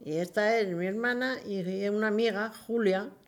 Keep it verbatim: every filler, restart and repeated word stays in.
Y esta es mi hermana y una amiga, Julia,